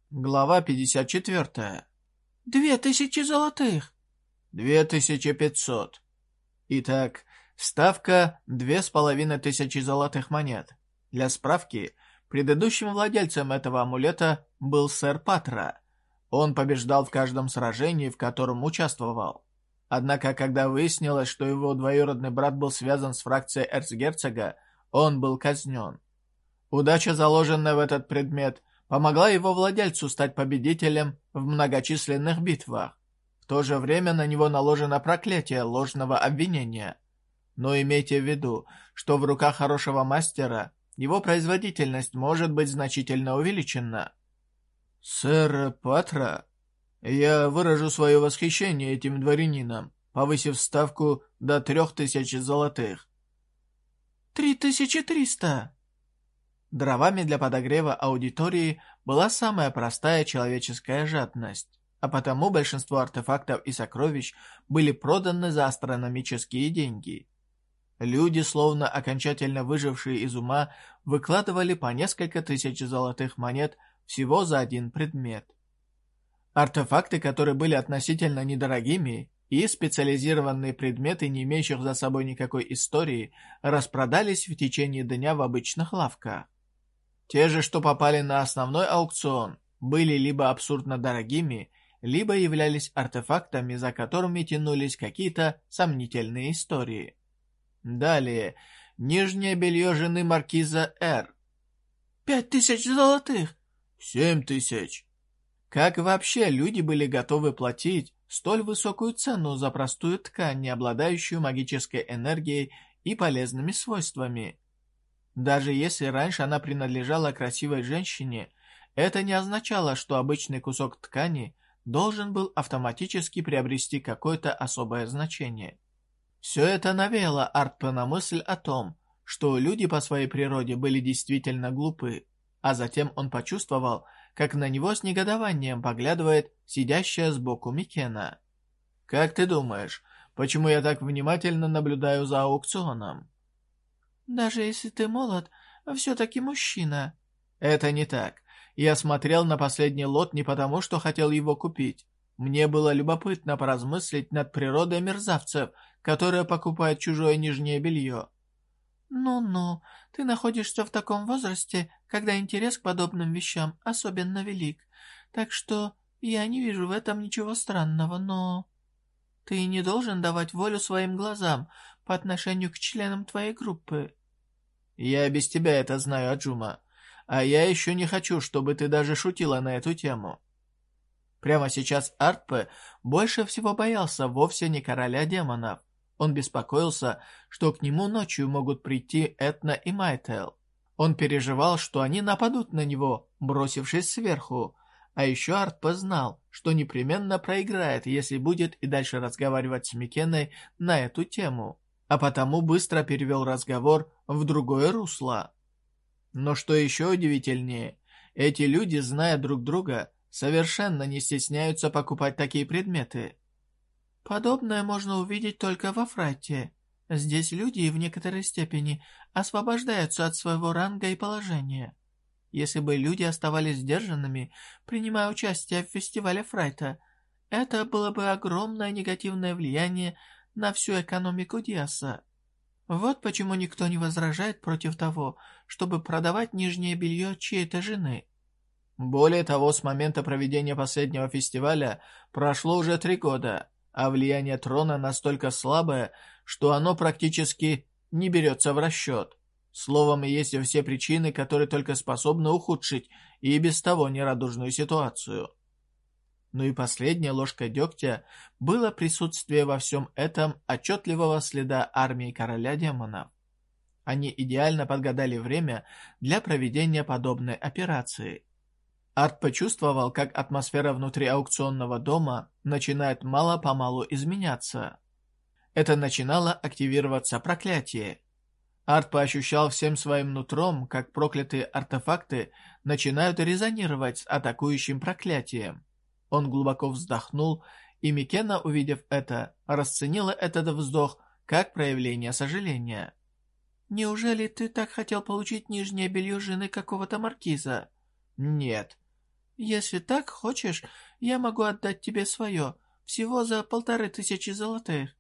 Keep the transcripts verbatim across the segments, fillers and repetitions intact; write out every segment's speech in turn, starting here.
Глава пятьдесят четыре. Две тысячи золотых. Две тысячи пятьсот. Итак, ставка две с половиной тысячи золотых монет. Для справки, предыдущим владельцем этого амулета был сэр Патра. Он побеждал в каждом сражении, в котором участвовал. Однако, когда выяснилось, что его двоюродный брат был связан с фракцией эрцгерцога, он был казнен. Удача, заложенная в этот предмет, помогла его владельцу стать победителем в многочисленных битвах. В то же время на него наложено проклятие ложного обвинения. Но имейте в виду, что в руках хорошего мастера его производительность может быть значительно увеличена. Сэр Патра, я выражу свое восхищение этим дворянином, повысив ставку до трех тысяч золотых. Три тысячи триста. Дровами для подогрева аудитории была самая простая человеческая жадность, а потому большинство артефактов и сокровищ были проданы за астрономические деньги. Люди, словно окончательно выжившие из ума, выкладывали по несколько тысяч золотых монет всего за один предмет. Артефакты, которые были относительно недорогими, и специализированные предметы, не имеющих за собой никакой истории, распродались в течение дня в обычных лавках. Те же, что попали на основной аукцион, были либо абсурдно дорогими, либо являлись артефактами, за которыми тянулись какие-то сомнительные истории. Далее, нижнее белье жены маркиза Р. Пять тысяч золотых. Семь тысяч. Как вообще люди были готовы платить столь высокую цену за простую ткань, не обладающую магической энергией и полезными свойствами? Даже если раньше она принадлежала красивой женщине, это не означало, что обычный кусок ткани должен был автоматически приобрести какое-то особое значение. Все это навеяло Артпа на мысль о том, что люди по своей природе были действительно глупы, а затем он почувствовал, как на него с негодованием поглядывает сидящая сбоку Микена. «Как ты думаешь, почему я так внимательно наблюдаю за аукционом?» Даже если ты молод, все-таки мужчина. Это не так. Я смотрел на последний лот не потому, что хотел его купить. Мне было любопытно поразмыслить над природой мерзавцев, которые покупают чужое нижнее белье. Ну-ну, ты находишься в таком возрасте, когда интерес к подобным вещам особенно велик. Так что я не вижу в этом ничего странного, но... Ты не должен давать волю своим глазам по отношению к членам твоей группы. Я без тебя это знаю, Аджума. А я еще не хочу, чтобы ты даже шутила на эту тему. Прямо сейчас Артпе больше всего боялся вовсе не короля демонов. Он беспокоился, что к нему ночью могут прийти Этна и Майтел. Он переживал, что они нападут на него, бросившись сверху. А еще Артпе знал, что непременно проиграет, если будет и дальше разговаривать с Микеной на эту тему. А потому быстро перевел разговор в другое русло. Но что еще удивительнее, эти люди, зная друг друга, совершенно не стесняются покупать такие предметы. Подобное можно увидеть только во Фрайте. Здесь люди в некоторой степени освобождаются от своего ранга и положения. Если бы люди оставались сдержанными, принимая участие в фестивале Фрайта, это было бы огромное негативное влияние на всю экономику Диаса. Вот почему никто не возражает против того, чтобы продавать нижнее белье чьей-то жены. Более того, с момента проведения последнего фестиваля прошло уже три года, а влияние трона настолько слабое, что оно практически не берется в расчет. Словом, есть все причины, которые только способны ухудшить и без того нерадужную ситуацию. Ну и последняя ложка дегтя было присутствие во всем этом отчетливого следа армии короля демонов. Они идеально подгадали время для проведения подобной операции. Арт почувствовал, как атмосфера внутри аукционного дома начинает мало-помалу изменяться. Это начинало активироваться проклятие. Арт поощущал всем своим нутром, как проклятые артефакты начинают резонировать с атакующим проклятием. Он глубоко вздохнул, и Микена, увидев это, расценила этот вздох как проявление сожаления. «Неужели ты так хотел получить нижнее белье жены какого-то маркиза?» «Нет». Если так хочешь, я могу отдать тебе свое, всего за полторы тысячи золотых».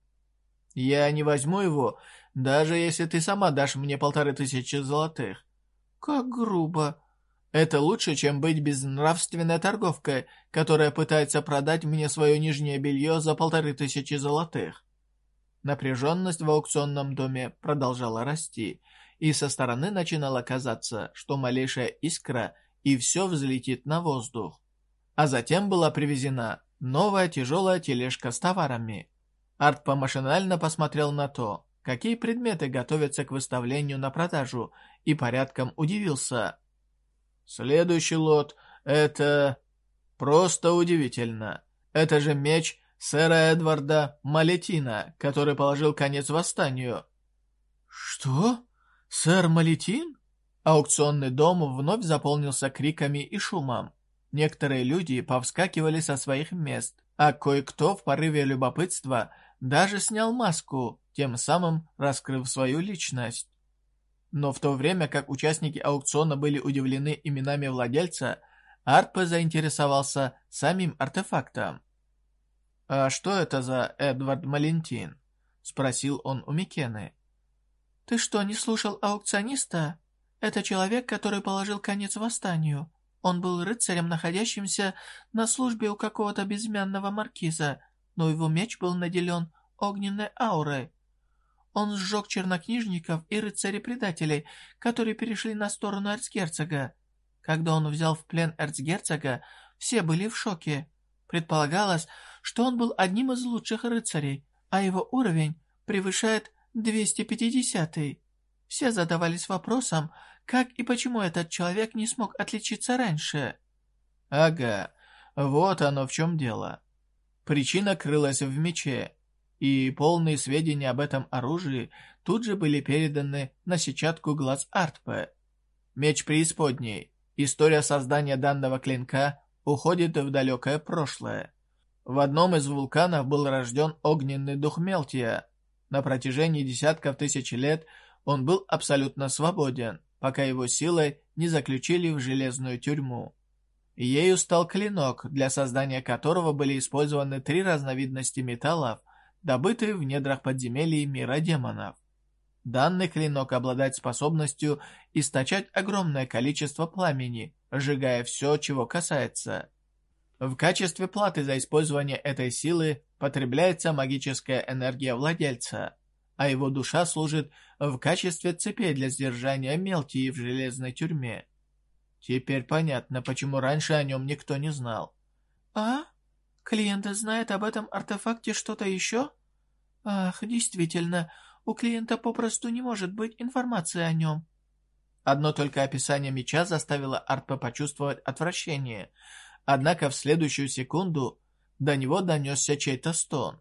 «Я не возьму его, даже если ты сама дашь мне полторы тысячи золотых». «Как грубо». «Это лучше, чем быть безнравственной торговкой, которая пытается продать мне свое нижнее белье за полторы тысячи золотых». Напряженность в аукционном доме продолжала расти, и со стороны начинало казаться, что малейшая искра и все взлетит на воздух. А затем была привезена новая тяжелая тележка с товарами. Артпа машинально посмотрел на то, какие предметы готовятся к выставлению на продажу, и порядком удивился. Следующий лот — это... просто удивительно. Это же меч сэра Эдварда Малетина, который положил конец восстанию. «Что? Сэр Малетин?» Аукционный дом вновь заполнился криками и шумом. Некоторые люди повскакивали со своих мест, а кое-кто в порыве любопытства даже снял маску, тем самым раскрыв свою личность. Но в то время как участники аукциона были удивлены именами владельца, Артпе заинтересовался самим артефактом. «А что это за Эдвард Малентин?» — спросил он у Микены. «Ты что, не слушал аукциониста? Это человек, который положил конец восстанию. Он был рыцарем, находящимся на службе у какого-то безымянного маркиза, но его меч был наделен огненной аурой. Он сжег чернокнижников и рыцарей-предателей, которые перешли на сторону эрцгерцога. Когда он взял в плен эрцгерцога, все были в шоке. Предполагалось, что он был одним из лучших рыцарей, а его уровень превышает двести пятидесятый. Все задавались вопросом, как и почему этот человек не смог отличиться раньше. Ага, вот оно в чем дело. Причина крылась в мече, и полные сведения об этом оружии тут же были переданы на сетчатку глаз Артпе. Меч преисподней. История создания данного клинка уходит в далекое прошлое. В одном из вулканов был рожден огненный дух Мелтия. На протяжении десятков тысяч лет он был абсолютно свободен, пока его силой не заключили в железную тюрьму. Ею стал клинок, для создания которого были использованы три разновидности металлов, добытые в недрах подземелий мира демонов. Данный клинок обладает способностью источать огромное количество пламени, сжигая все, чего касается. В качестве платы за использование этой силы потребляется магическая энергия владельца, а его душа служит в качестве цепи для сдержания Мелтии в железной тюрьме. Теперь понятно, почему раньше о нем никто не знал. «А? Клиент знает об этом артефакте что-то еще? Ах, действительно, у клиента попросту не может быть информации о нем». Одно только описание меча заставило Артпе почувствовать отвращение, однако в следующую секунду до него донесся чей-то стон.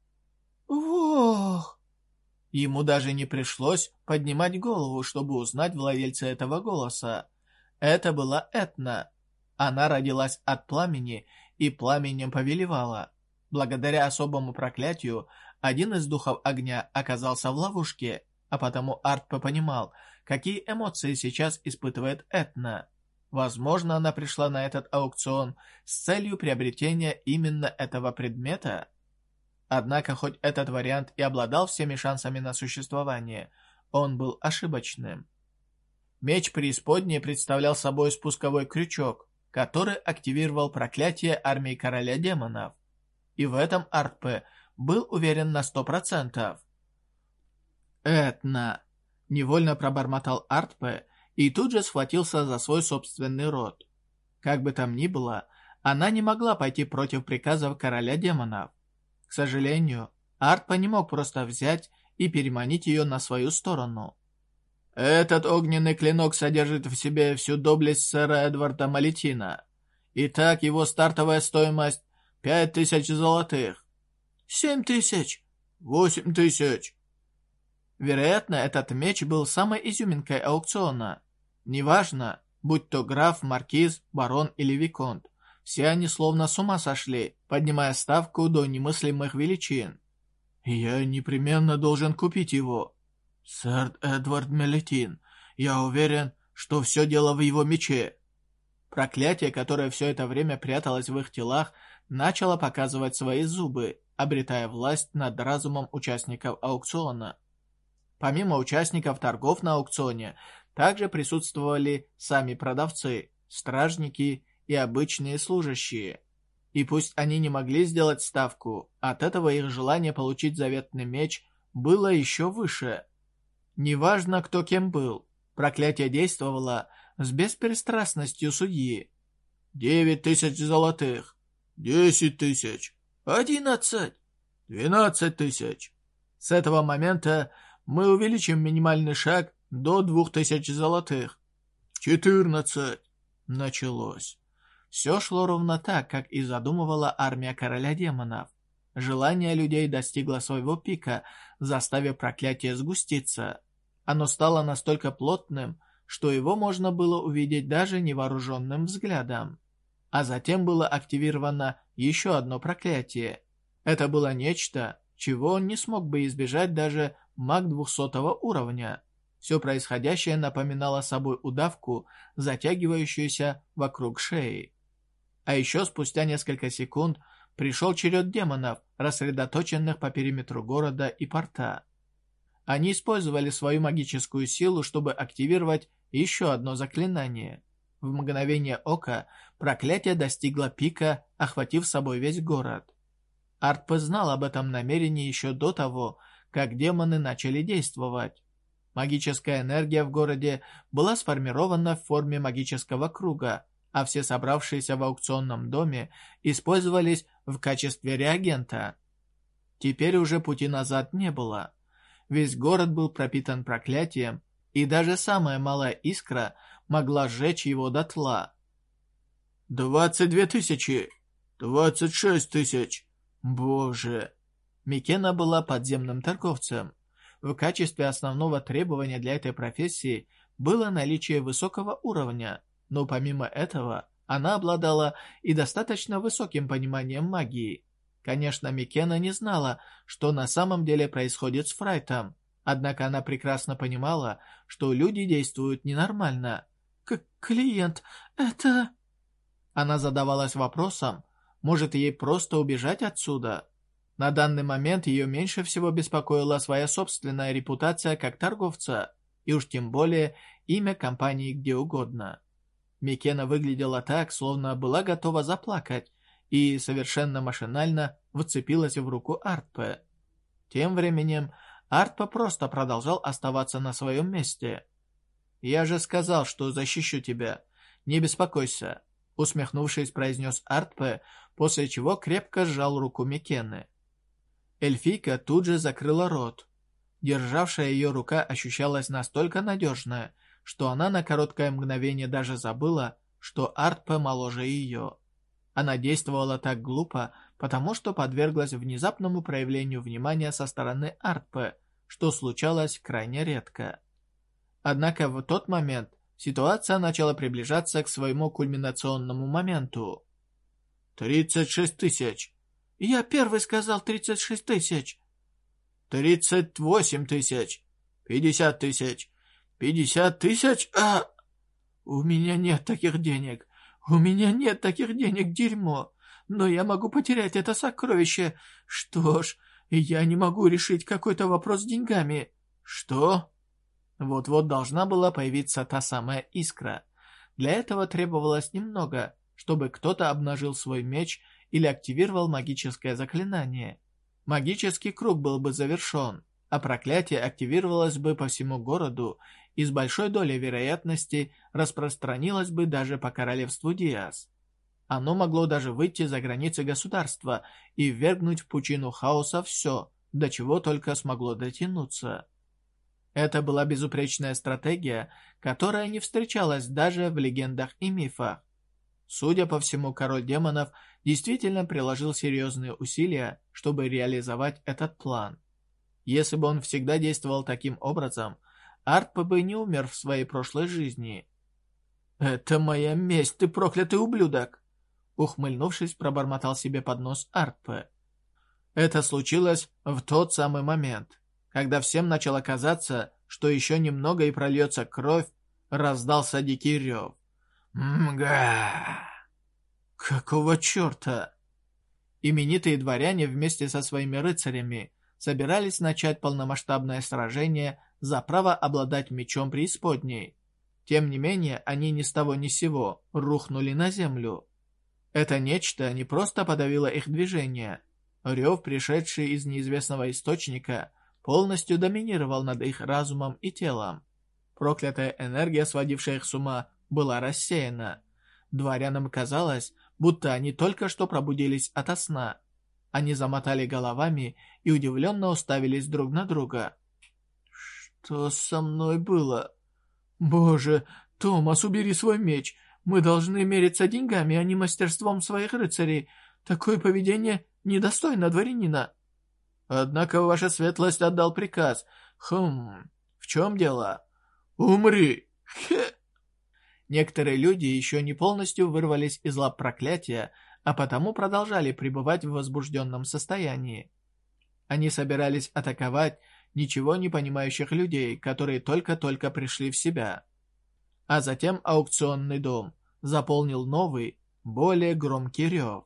«Ох!» Ему даже не пришлось поднимать голову, чтобы узнать владельца этого голоса. Это была Этна. Она родилась от пламени и пламенем повелевала. Благодаря особому проклятию, один из духов огня оказался в ловушке, а потому Артпе понимал, какие эмоции сейчас испытывает Этна. Возможно, она пришла на этот аукцион с целью приобретения именно этого предмета. Однако, хоть этот вариант и обладал всеми шансами на существование, он был ошибочным. Меч преисподней представлял собой спусковой крючок, который активировал проклятие армии короля демонов. И в этом Артпе был уверен на сто процентов. «Этна!» — невольно пробормотал Артпе и тут же схватился за свой собственный рот. Как бы там ни было, она не могла пойти против приказов короля демонов. К сожалению, Артпе не мог просто взять и переманить ее на свою сторону. «Этот огненный клинок содержит в себе всю доблесть сэра Эдварда Малетина. Итак, его стартовая стоимость — пять тысяч золотых». «Семь тысяч». «Восемь тысяч». Вероятно, этот меч был самой изюминкой аукциона. Неважно, будь то граф, маркиз, барон или виконт, все они словно с ума сошли, поднимая ставку до немыслимых величин. «Я непременно должен купить его. Сэр Эдвард Малетин, я уверен, что все дело в его мече». Проклятие, которое все это время пряталось в их телах, начало показывать свои зубы, обретая власть над разумом участников аукциона. Помимо участников торгов на аукционе, также присутствовали сами продавцы, стражники и обычные служащие. И пусть они не могли сделать ставку, от этого их желание получить заветный меч было еще выше. Неважно, кто кем был, проклятие действовало с беспристрастностью судьи. «Девять тысяч золотых, десять тысяч, одиннадцать, двенадцать тысяч. С этого момента мы увеличим минимальный шаг до двух тысяч золотых. Четырнадцать». Началось. Все шло ровно так, как и задумывала армия короля демонов. Желание людей достигло своего пика, заставив проклятие сгуститься. Оно стало настолько плотным, что его можно было увидеть даже невооруженным взглядом. А затем было активировано еще одно проклятие. Это было нечто, чего он не смог бы избежать даже маг двухсотого уровня. Все происходящее напоминало собой удавку, затягивающуюся вокруг шеи. А еще спустя несколько секунд пришел черед демонов, рассредоточенных по периметру города и порта. Они использовали свою магическую силу, чтобы активировать еще одно заклинание. В мгновение ока проклятие достигло пика, охватив собой весь город. Артпе знал об этом намерении еще до того, как демоны начали действовать. Магическая энергия в городе была сформирована в форме магического круга, а все собравшиеся в аукционном доме использовались в качестве реагента. Теперь уже пути назад не было. Весь город был пропитан проклятием, и даже самая малая искра могла сжечь его дотла. «Двадцать две тысячи! Двадцать шесть тысяч! Боже!» Микена была подземным торговцем. В качестве основного требования для этой профессии было наличие высокого уровня, но помимо этого она обладала и достаточно высоким пониманием магии. Конечно, Микена не знала, что на самом деле происходит с Фрайтом, однако она прекрасно понимала, что люди действуют ненормально. «К клиент, это...» Она задавалась вопросом, может ей просто убежать отсюда? На данный момент ее меньше всего беспокоила своя собственная репутация как торговца, и уж тем более имя компании где угодно. Микена выглядела так, словно была готова заплакать, и совершенно машинально вцепилась в руку Артпе. Тем временем Артпе просто продолжал оставаться на своем месте. «Я же сказал, что защищу тебя. Не беспокойся», — усмехнувшись, произнес Артпе, после чего крепко сжал руку Микены. Эльфийка тут же закрыла рот. Державшая ее рука ощущалась настолько надежная, что она на короткое мгновение даже забыла, что Артпе моложе ее. Она действовала так глупо, потому что подверглась внезапному проявлению внимания со стороны Артпе, что случалось крайне редко. Однако в тот момент ситуация начала приближаться к своему кульминационному моменту. «Тридцать шесть тысяч!» «Я первый сказал тридцать шесть тысяч!» «Тридцать восемь тысяч! Пятьдесят тысяч! Пятьдесят тысяч! А...» «У меня нет таких денег! У меня нет таких денег, дерьмо! Но я могу потерять это сокровище! Что ж, я не могу решить какой-то вопрос с деньгами!» «Что?» Вот-вот должна была появиться та самая искра. Для этого требовалось немного, чтобы кто-то обнажил свой меч или активировал магическое заклинание. Магический круг был бы завершен, а проклятие активировалось бы по всему городу и с большой долей вероятности распространилось бы даже по королевству Диас. Оно могло даже выйти за границы государства и ввергнуть в пучину хаоса все, до чего только смогло дотянуться. Это была безупречная стратегия, которая не встречалась даже в легендах и мифах. Судя по всему, король демонов действительно приложил серьезные усилия, чтобы реализовать этот план. Если бы он всегда действовал таким образом, Артпе бы не умер в своей прошлой жизни. «Это моя месть, ты проклятый ублюдок!» Ухмыльнувшись, пробормотал себе под нос Артпе. Это случилось в тот самый момент, когда всем начало казаться, что еще немного и прольется кровь, раздался дикий рев. Мга! Какого черта? Именитые дворяне вместе со своими рыцарями собирались начать полномасштабное сражение за право обладать мечом преисподней. Тем не менее, они ни с того ни с сего рухнули на землю. Это нечто не просто подавило их движение. Рев, пришедший из неизвестного источника, полностью доминировал над их разумом и телом. Проклятая энергия, сводившая их с ума, была рассеяна. Дворянам казалось, будто они только что пробудились ото сна. Они замотали головами и удивленно уставились друг на друга. «Что со мной было? Боже, Томас, убери свой меч! Мы должны мериться деньгами, а не мастерством своих рыцарей. Такое поведение недостойно дворянина». «Однако ваша светлость отдал приказ. Хм, в чем дело?» «Умри!» Хе. Некоторые люди еще не полностью вырвались из лап проклятия, а потому продолжали пребывать в возбужденном состоянии. Они собирались атаковать ничего не понимающих людей, которые только-только пришли в себя. А затем аукционный дом заполнил новый, более громкий рев.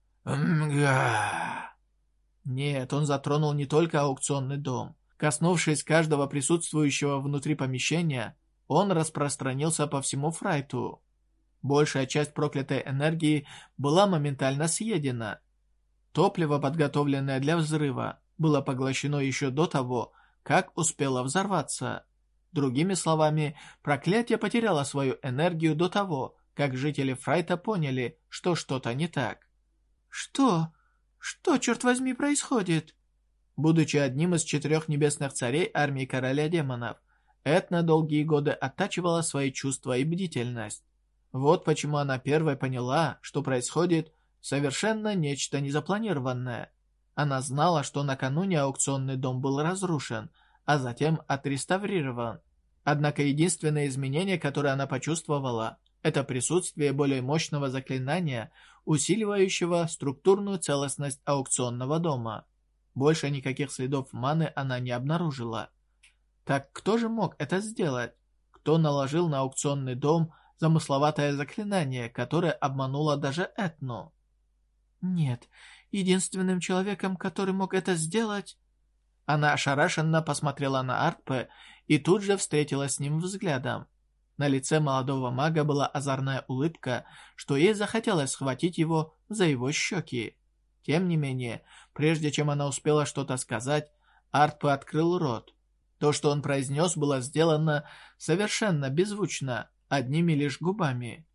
«Мга!» Нет, он затронул не только аукционный дом. Коснувшись каждого присутствующего внутри помещения, он распространился по всему Фрайту. Большая часть проклятой энергии была моментально съедена. Топливо, подготовленное для взрыва, было поглощено еще до того, как успело взорваться. Другими словами, проклятие потеряло свою энергию до того, как жители Фрайта поняли, что что-то не так. «Что? Что, черт возьми, происходит?» Будучи одним из четырех небесных царей армии короля демонов, Этна долгие годы оттачивала свои чувства и бдительность. Вот почему она первой поняла, что происходит совершенно нечто незапланированное. Она знала, что накануне аукционный дом был разрушен, а затем отреставрирован. Однако единственное изменение, которое она почувствовала, это присутствие более мощного заклинания, усиливающего структурную целостность аукционного дома. Больше никаких следов маны она не обнаружила. Так кто же мог это сделать? Кто наложил на аукционный дом замысловатое заклинание, которое обмануло даже Этну? Нет, единственным человеком, который мог это сделать... Она ошарашенно посмотрела на Артпе и тут же встретилась с ним взглядом. На лице молодого мага была озорная улыбка, что ей захотелось схватить его за его щеки. Тем не менее, прежде чем она успела что-то сказать, Артпе открыл рот. То, что он произнес, было сделано совершенно беззвучно, одними лишь губами.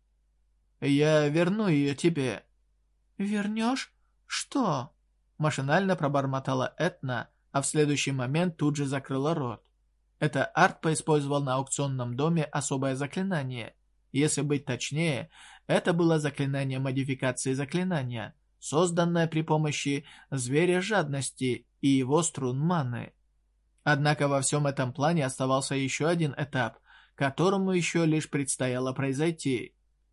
«Я верну ее тебе». «Вернешь? Что?» Машинально пробормотала Этна, а в следующий момент тут же закрыла рот. Это Артпе использовал на аукционном доме особое заклинание. Если быть точнее, это было заклинание модификации заклинания, созданное при помощи зверя жадности и его струн маны. Однако во всем этом плане оставался еще один этап, которому еще лишь предстояло произойти.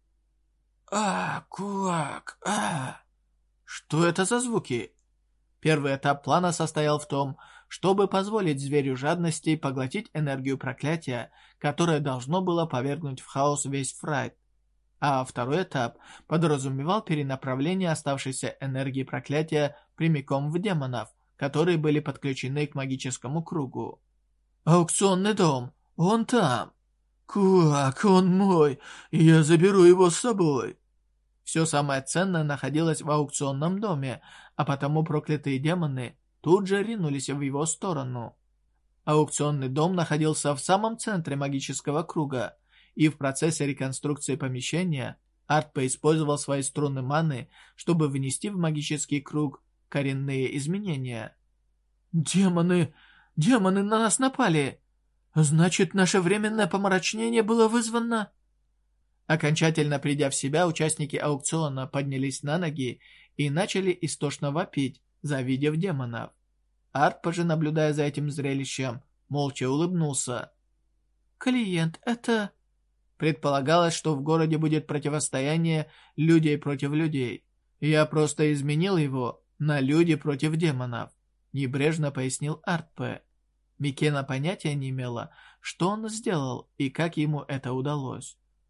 «А, кулак, а!» Что это за звуки? Первый этап плана состоял в том, чтобы позволить зверю жадности поглотить энергию проклятия, которое должно было повергнуть в хаос весь Фрайт. А второй этап подразумевал перенаправление оставшейся энергии проклятия прямиком в демонов, которые были подключены к магическому кругу. «Аукционный дом, он там! Кулак, он мой, я заберу его с собой!» Все самое ценное находилось в аукционном доме, а потому проклятые демоны тут же ринулись в его сторону. Аукционный дом находился в самом центре магического круга, и в процессе реконструкции помещения Артпе использовал свои струны маны, чтобы внести в магический круг коренные изменения. «Демоны! Демоны на нас напали! Значит, наше временное помрачнение было вызвано...» Окончательно придя в себя, участники аукциона поднялись на ноги и начали истошно вопить, завидев демонов. Артпе же, наблюдая за этим зрелищем, молча улыбнулся. «Клиент, это...» Предполагалось, что в городе будет противостояние людей против людей. Я просто изменил его на люди против демонов, небрежно пояснил Артпе. Микена понятия не имела, что он сделал и как ему это удалось.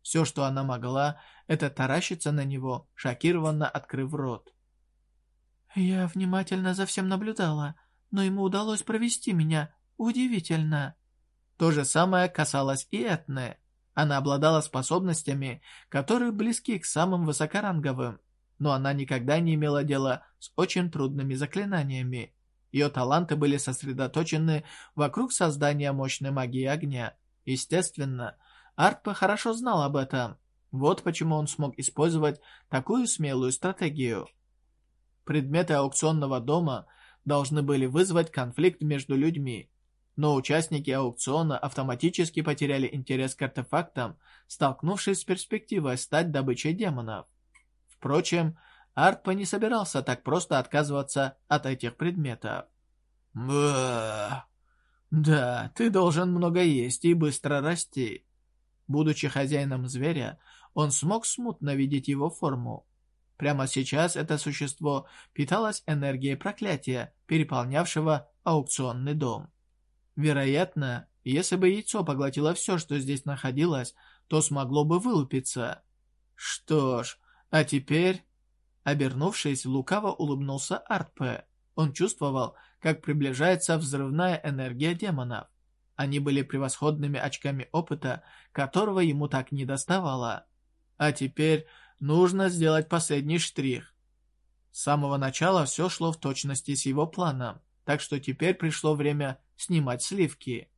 Все, что она могла, это таращиться на него, шокированно открыв рот. Я внимательно за всем наблюдала, но ему удалось провести меня. Удивительно. То же самое касалось и Этны. Она обладала способностями, которые близки к самым высокоранговым, но она никогда не имела дела с очень трудными заклинаниями. Ее таланты были сосредоточены вокруг создания мощной магии огня. Естественно, Артпе хорошо знал об этом. Вот почему он смог использовать такую смелую стратегию. Предметы аукционного дома должны были вызвать конфликт между людьми, но участники аукциона автоматически потеряли интерес к артефактам, столкнувшись с перспективой стать добычей демонов. Впрочем, Артпе не собирался так просто отказываться от этих предметов. «Ба! Да, ты должен много есть и быстро расти». Будучи хозяином зверя, он смог смутно видеть его форму. Прямо сейчас это существо питалось энергией проклятия, переполнявшего аукционный дом. Вероятно, если бы яйцо поглотило все, что здесь находилось, то смогло бы вылупиться. Что ж, а теперь... Обернувшись, лукаво улыбнулся Артпе. Он чувствовал, как приближается взрывная энергия демонов. Они были превосходными очками опыта, которого ему так не доставало. А теперь нужно сделать последний штрих. С самого начала все шло в точности с его планом, так что теперь пришло время снимать сливки.